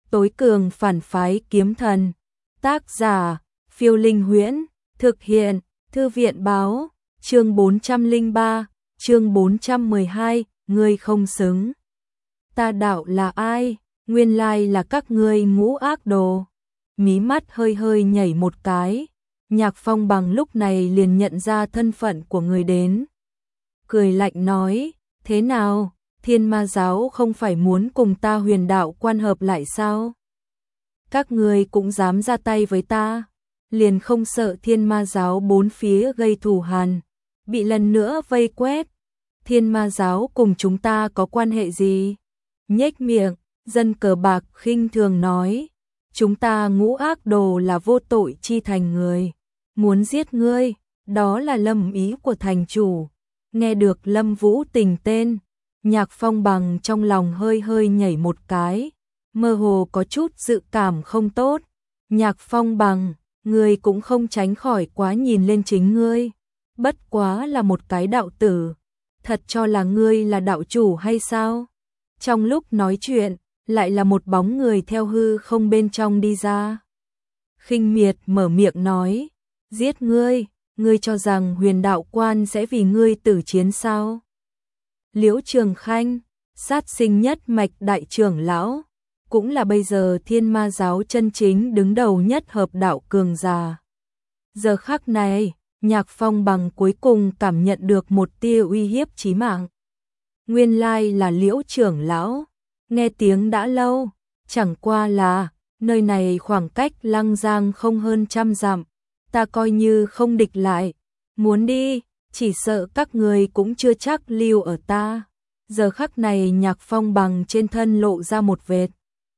Tối cường phản phái kiếm thần. Tác giả, Phiêu Linh Huyễn. Thực hiện, Thư viện báo. Chương 403, chương 412, ngươi không xứng. Ta đạo là ai? Nguyên lai là các ngươi ngũ ác đồ. Mí mắt hơi hơi nhảy một cái. Nhạc Phong Bằng lúc này liền nhận ra thân phận của người đến. Cười lạnh nói, thế nào, Thiên Ma Giáo không phải muốn cùng ta Huyền Đạo Quan hợp lại sao? Các ngươi cũng dám ra tay với ta, liền không sợ Thiên Ma Giáo bốn phía gây thù hằn, bị lần nữa vây quét. Thiên Ma Giáo cùng chúng ta có quan hệ gì? Nhếch miệng, Dân Cờ Bạc khinh thường nói, chúng ta ngũ ác đồ là vô tội chi thành người, muốn giết ngươi, đó là lâm ý của thành chủ. Nghe được Lâm Vũ Tình tên, Nhạc Phong Bằng trong lòng hơi hơi nhảy một cái, mơ hồ có chút dự cảm không tốt. Nhạc Phong Bằng, ngươi cũng không tránh khỏi quá nhìn lên chính ngươi, bất quá là một cái đạo tử, thật cho là ngươi là đạo chủ hay sao? Trong lúc nói chuyện, lại là một bóng người theo hư không bên trong đi ra. Khinh miệt mở miệng nói, giết ngươi, ngươi cho rằng Huyền Đạo Quan sẽ vì ngươi tử chiến sao? Liễu Trường Khanh, sát sinh nhất mạch đại trưởng lão, cũng là bây giờ Thiên Ma Giáo chân chính đứng đầu nhất hợp đạo cường giả. Giờ khắc này, Nhạc Phong Bằng cuối cùng cảm nhận được một tia uy hiếp chí mạng. Nguyên lai là Liễu trưởng lão, nghe tiếng đã lâu, chẳng qua là nơi này khoảng cách Lăng Giang không hơn 100 dặm, ta coi như không địch lại, muốn đi, chỉ sợ các người cũng chưa chắc lưu ở ta. Giờ khắc này Nhạc Phong Bằng trên thân lộ ra một vệt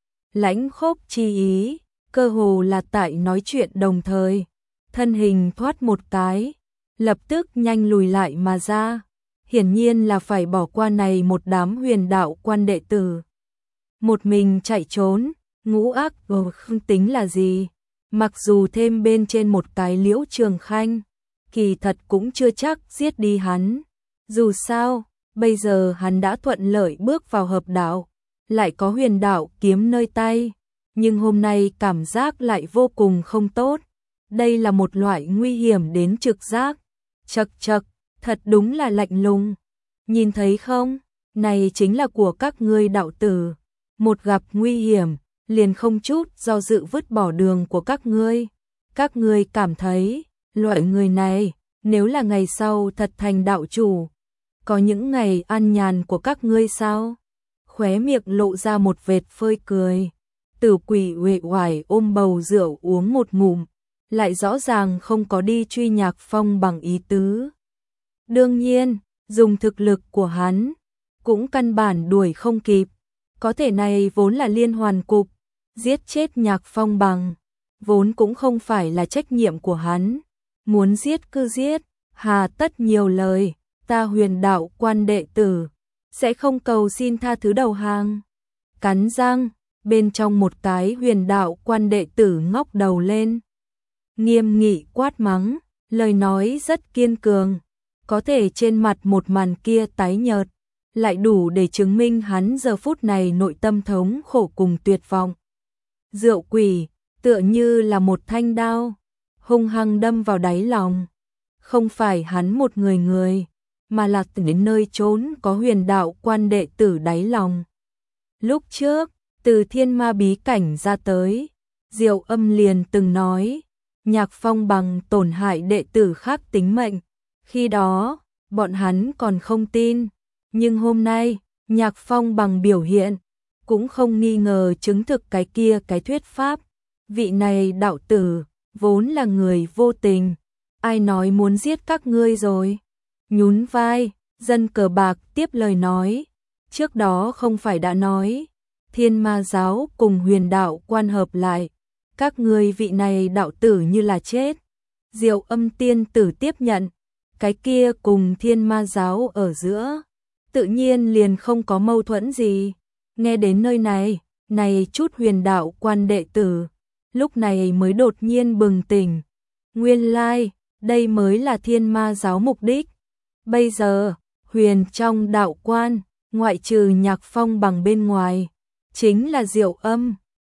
lãnh khốc chi ý, cơ hồ là tại nói chuyện đồng thời, thân hình thoát một cái, lập tức nhanh lùi lại mà ra, hiển nhiên là phải bỏ qua này một đám Huyền Đạo Quan đệ tử. Một mình chạy trốn, ngũ ác không tính là gì, mặc dù thêm bên trên một cái Liễu Trường Khanh, kỳ thật cũng chưa chắc giết đi hắn. Dù sao, bây giờ hắn đã thuận lợi bước vào hợp đạo, lại có Huyền Đạo kiếm nơi tay, nhưng hôm nay cảm giác lại vô cùng không tốt. Đây là một loại nguy hiểm đến trực giác. Chậc chậc, thật đúng là lạnh lùng. Nhìn thấy không, này chính là của các ngươi đạo tử. Một gặp nguy hiểm, liền không chút do dự vứt bỏ đường của các ngươi. Các ngươi cảm thấy, loại người này, nếu là ngày sau thật thành đạo chủ, có những ngày an nhàn của các ngươi sao? Khóe miệng lộ ra một vệt phơi cười. Tử Quỷ uể oải ôm bầu rượu uống một ngụm, lại rõ ràng không có đi truy Nhạc Phong Bằng ý tứ. Đương nhiên, dùng thực lực của hắn, cũng căn bản đuổi không kịp. Có thể này vốn là liên hoàn cục, giết chết Nhạc Phong Bằng, vốn cũng không phải là trách nhiệm của hắn. Muốn giết cứ giết, hà tất nhiều lời, ta Huyền Đạo Quan đệ tử, sẽ không cầu xin tha thứ đầu hàng. Cắn răng, bên trong một cái Huyền Đạo Quan đệ tử ngóc đầu lên, nghiêm nghị quát mắng, lời nói rất kiên cường, có thể trên mặt một màn kia tái nhợt, lại đủ để chứng minh hắn giờ phút này nội tâm thống khổ cùng tuyệt vọng. Rượu quỷ, tựa như là một thanh đao, hung hăng đâm vào đáy lòng. Không phải hắn một người, mà là đến nơi trốn có Huyền Đạo Quan đệ tử đáy lòng. Lúc trước, từ Thiên Ma bí cảnh ra tới, Diệu Âm liền từng nói, Nhạc Phong Bằng tổn hại đệ tử khác tính mệnh. Khi đó, bọn hắn còn không tin, nhưng hôm nay, Nhạc Phong Bằng biểu hiện, cũng không nghi ngờ chứng thực cái kia cái thuyết pháp. Vị này đạo tử, vốn là người vô tình, ai nói muốn giết các ngươi rồi? Nhún vai, Dân Cờ Bạc tiếp lời nói, trước đó không phải đã nói, Thiên Ma Giáo cùng Huyền Đạo Quan hợp lại, các ngươi vị này đạo tử như là chết. Diệu Âm tiên tử tiếp nhận, cái kia cùng Thiên Ma Giáo ở giữa, tự nhiên liền không có mâu thuẫn gì. Nghe đến nơi này chút Huyền Đạo Quan đệ tử, lúc này mới đột nhiên bừng tỉnh. Nguyên lai, đây mới là Thiên Ma Giáo mục đích. Bây giờ, Huyền trong đạo quan, ngoại trừ Nhạc Phong Bằng bên ngoài, chính là Diệu Âm,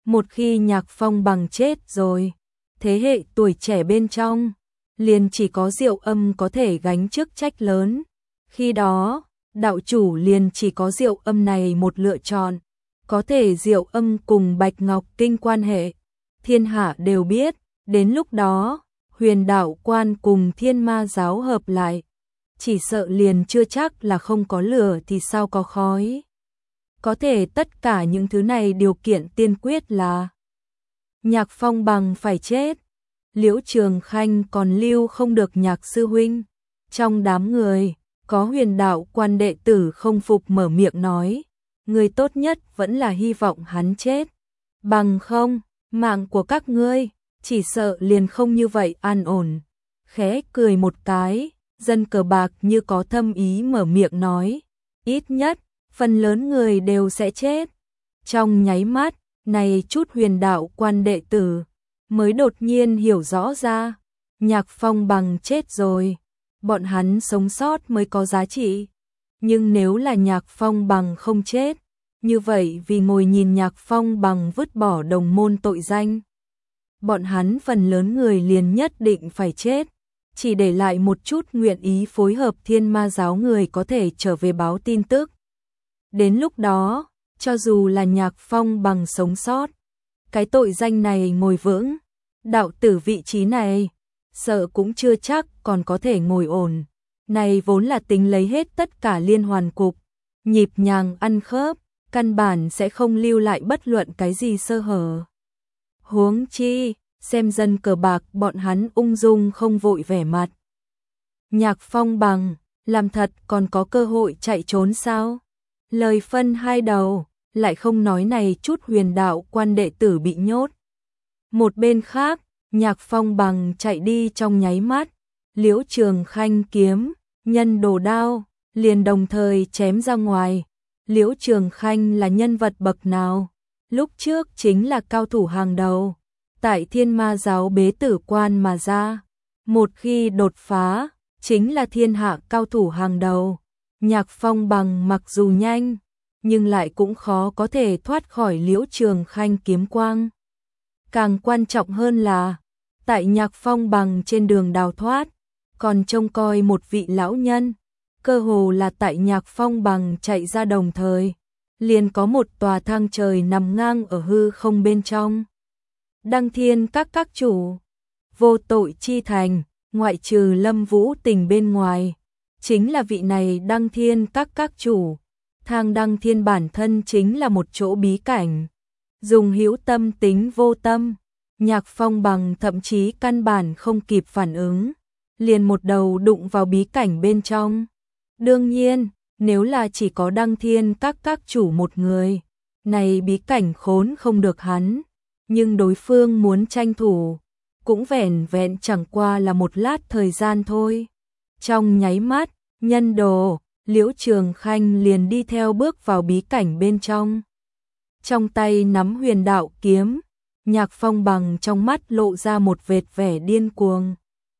Một khi Nhạc Phong Bằng chết rồi, thế hệ tuổi trẻ bên trong, liền chỉ có Diệu Âm có thể gánh chức trách lớn. Khi đó, đạo chủ liền chỉ có Diệu Âm này một lựa chọn. Có thể Diệu Âm cùng Bạch Ngọc Kinh quan hệ, thiên hạ đều biết, đến lúc đó, Huyền Đạo Quan cùng Thiên Ma giáo hợp lại, chỉ sợ liền chưa chắc là không có lửa thì sao có khói. Có thể tất cả những thứ này điều kiện tiên quyết là Nhạc Phong Bằng phải chết. Liễu Trường Khanh còn lưu không được Nhạc sư huynh. Trong đám người, có Huyền Đạo Quan đệ tử không phục mở miệng nói, người tốt nhất vẫn là hy vọng hắn chết. Bằng không, mạng của các ngươi, chỉ sợ liền không như vậy an ổn. Khẽ cười một cái, Dân Cờ Bạc như có thâm ý mở miệng nói, ít nhất, phần lớn người đều sẽ chết. Trong nháy mắt, này chút Huyền Đạo Quan đệ tử, mới đột nhiên hiểu rõ ra, Nhạc Phong Bằng chết rồi, bọn hắn sống sót mới có giá trị. Nhưng nếu là Nhạc Phong Bằng không chết, như vậy vì ngồi nhìn Nhạc Phong Bằng vứt bỏ đồng môn tội danh, bọn hắn phần lớn người liền nhất định phải chết, chỉ để lại một chút nguyện ý phối hợp Thiên Ma giáo người có thể trở về báo tin tức. Đến lúc đó, cho dù là Nhạc Phong Bằng sống sót, cái tội danh này ngồi vững, đạo tử vị trí này, sợ cũng chưa chắc còn có thể ngồi ổn. Này vốn là tính lấy hết tất cả liên hoàn cục, nhịp nhàng ăn khớp, căn bản sẽ không lưu lại bất luận cái gì sơ hở. Huống chi, xem Dân Cờ Bạc bọn hắn ung dung không vội vẻ mặt. Nhạc Phong Bằng, làm thật còn có cơ hội chạy trốn sao? Lời phân hai đầu, lại không nói này chút Huyền Đạo Quan đệ tử bị nhốt. Một bên khác, Nhạc Phong Bằng chạy đi trong nháy mắt, Liễu Trường Khanh kiếm, nhân đồ đao, liền đồng thời chém ra ngoài. Liễu Trường Khanh là nhân vật bậc nào? Lúc trước chính là cao thủ hàng đầu, tại Thiên Ma giáo bế tử quan mà ra. Một khi đột phá, chính là thiên hạ cao thủ hàng đầu. Nhạc Phong Bằng mặc dù nhanh, nhưng lại cũng khó có thể thoát khỏi Liễu Trường Khanh kiếm quang. Càng quan trọng hơn là, tại Nhạc Phong Bằng trên đường đào thoát, còn trông coi một vị lão nhân. Cơ hồ là tại Nhạc Phong Bằng chạy ra đồng thời, liền có một tòa thang trời nằm ngang ở hư không bên trong. Đăng Thiên các chủ, vô tội chi thành, ngoại trừ Lâm Vũ Tình bên ngoài, chính là vị này Đăng Thiên các chủ. Thang Đăng Thiên bản thân chính là một chỗ bí cảnh, dùng hữu tâm tính vô tâm. Nhạc Phong Bằng thậm chí căn bản không kịp phản ứng, liền một đầu đụng vào bí cảnh bên trong. Đương nhiên, nếu là chỉ có Đăng Thiên các chủ một người, này bí cảnh khốn không được hắn, nhưng đối phương muốn tranh thủ, cũng vẻn vẹn chẳng qua là một lát thời gian thôi. Trong nháy mắt, nhân đồ, Liễu Trường Khanh liền đi theo bước vào bí cảnh bên trong. Trong tay nắm Huyền Đạo kiếm, Nhạc Phong Bằng trong mắt lộ ra một vệt vẻ điên cuồng.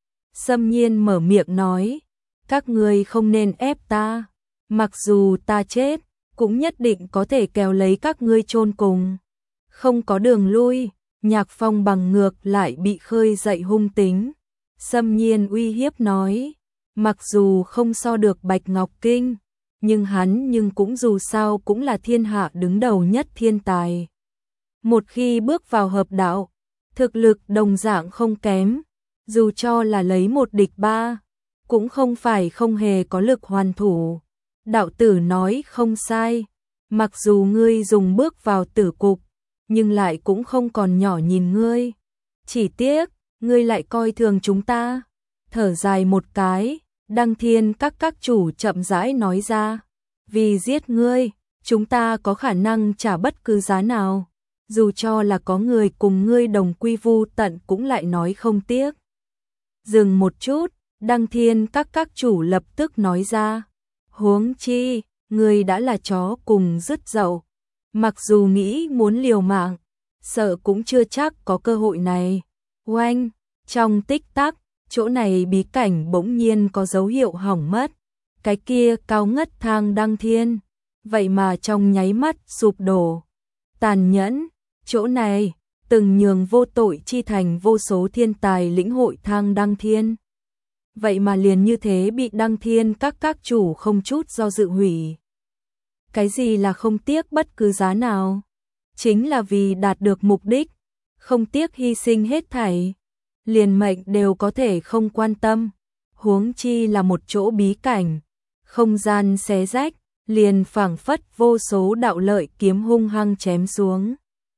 Xâm Nhiên mở miệng nói, các ngươi không nên ép ta, mặc dù ta chết, cũng nhất định có thể kéo lấy các ngươi chôn cùng. Không có đường lui, Nhạc Phong Bằng ngược lại bị khơi dậy hung tính. Xâm Nhiên uy hiếp nói, mặc dù không so được Bạch Ngọc Kinh, nhưng hắn cũng dù sao cũng là thiên hạ đứng đầu nhất thiên tài. Một khi bước vào hợp đạo, thực lực đồng dạng không kém, dù cho là lấy một địch ba, cũng không phải không hề có lực hoàn thủ. Đạo tử nói không sai, mặc dù ngươi dùng bước vào tử cục, nhưng lại cũng không còn nhỏ nhìn ngươi. Chỉ tiếc, ngươi lại coi thường chúng ta. Thở dài một cái, Đăng Thiên các chủ chậm rãi nói ra, vì giết ngươi, chúng ta có khả năng trả bất cứ giá nào. Dù cho là có người cùng ngươi đồng quy vu tận cũng lại nói không tiếc. Dừng một chút, Đăng Thiên các chủ lập tức nói ra, huống chi, ngươi đã là chó cùng rứt dậu, mặc dù nghĩ muốn liều mạng, sợ cũng chưa chắc có cơ hội này. Oanh, trong tích tắc, chỗ này bí cảnh bỗng nhiên có dấu hiệu hỏng mất, cái kia cao ngất thang Đăng Thiên, vậy mà trong nháy mắt sụp đổ. Tàn nhẫn, chỗ này, từng nhường vô tội chi thành vô số thiên tài lĩnh hội thang đăng thiên. Vậy mà liền như thế bị đăng thiên các chủ không chút do dự hủy. Cái gì là không tiếc bất cứ giá nào? Chính là vì đạt được mục đích, không tiếc hy sinh hết thảy. Liền mệnh đều có thể không quan tâm, huống chi là một chỗ bí cảnh, không gian xé rách, liền phảng phất vô số đạo lợi kiếm hung hăng chém xuống.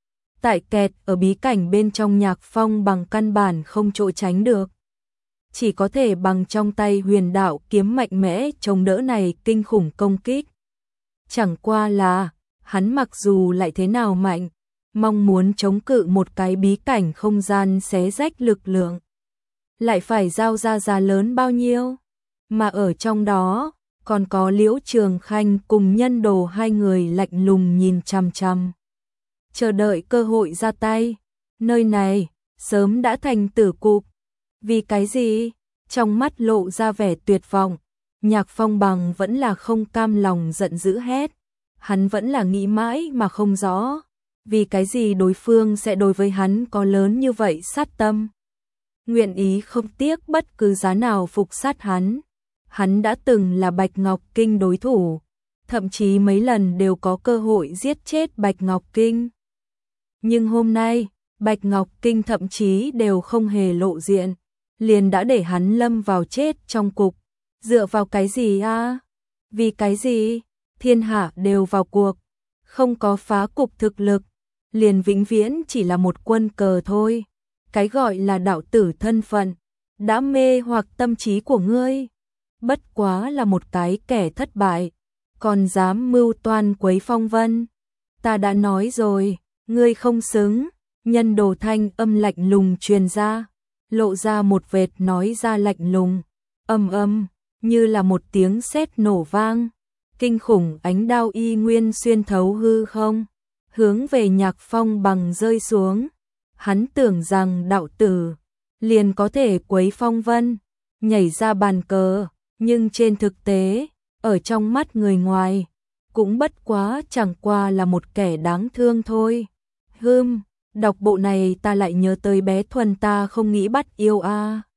Tại kẹt ở bí cảnh bên trong Nhạc Phong bằng căn bản không chỗ tránh được. Chỉ có thể bằng trong tay huyền đạo kiếm mạnh mẽ chống đỡ này kinh khủng công kích. Chẳng qua là, hắn mặc dù lại thế nào mạnh, mong muốn chống cự một cái bí cảnh không gian xé rách lực lượng, lại phải giao ra giá lớn bao nhiêu, mà ở trong đó, còn có Liễu Trường Khanh cùng Nhân Đồ hai người lạnh lùng nhìn chằm chằm, chờ đợi cơ hội ra tay. Nơi này, sớm đã thành tử cục. Vì cái gì? Trong mắt lộ ra vẻ tuyệt vọng, Nhạc Phong bằng vẫn là không cam lòng giận dữ hét. Hắn vẫn là nghĩ mãi mà không rõ, vì cái gì đối phương sẽ đối với hắn có lớn như vậy sát tâm. Nguyện ý không tiếc bất cứ giá nào phục sát hắn. Hắn đã từng là Bạch Ngọc Kinh đối thủ, thậm chí mấy lần đều có cơ hội giết chết Bạch Ngọc Kinh. Nhưng hôm nay, Bạch Ngọc Kinh thậm chí đều không hề lộ diện, liền đã để hắn lâm vào chết trong cục. Dựa vào cái gì a? Vì cái gì? Thiên hạ đều vào cuộc, không có phá cục thực lực, liền vĩnh viễn chỉ là một quân cờ thôi. Cái gọi là đạo tử thân phận, đã mê hoặc tâm trí của ngươi. Bất quá là một cái kẻ thất bại, còn dám mưu toan quấy phong vân. Ta đã nói rồi, ngươi không xứng. Nhân Đồ thanh âm lạnh lùng truyền ra, lộ ra một vệt nói ra lạnh lùng, âm như là một tiếng sét nổ vang. Kinh khủng ánh đao y nguyên xuyên thấu hư không, hướng về Nhạc Phong bằng rơi xuống. Hắn tưởng rằng đạo tử liền có thể quấy phong vân, nhảy ra bàn cờ, nhưng trên thực tế, ở trong mắt người ngoài, cũng bất quá chẳng qua là một kẻ đáng thương thôi. Đọc bộ này ta lại nhớ tới bé Thuần ta không nghĩ bắt yêu a.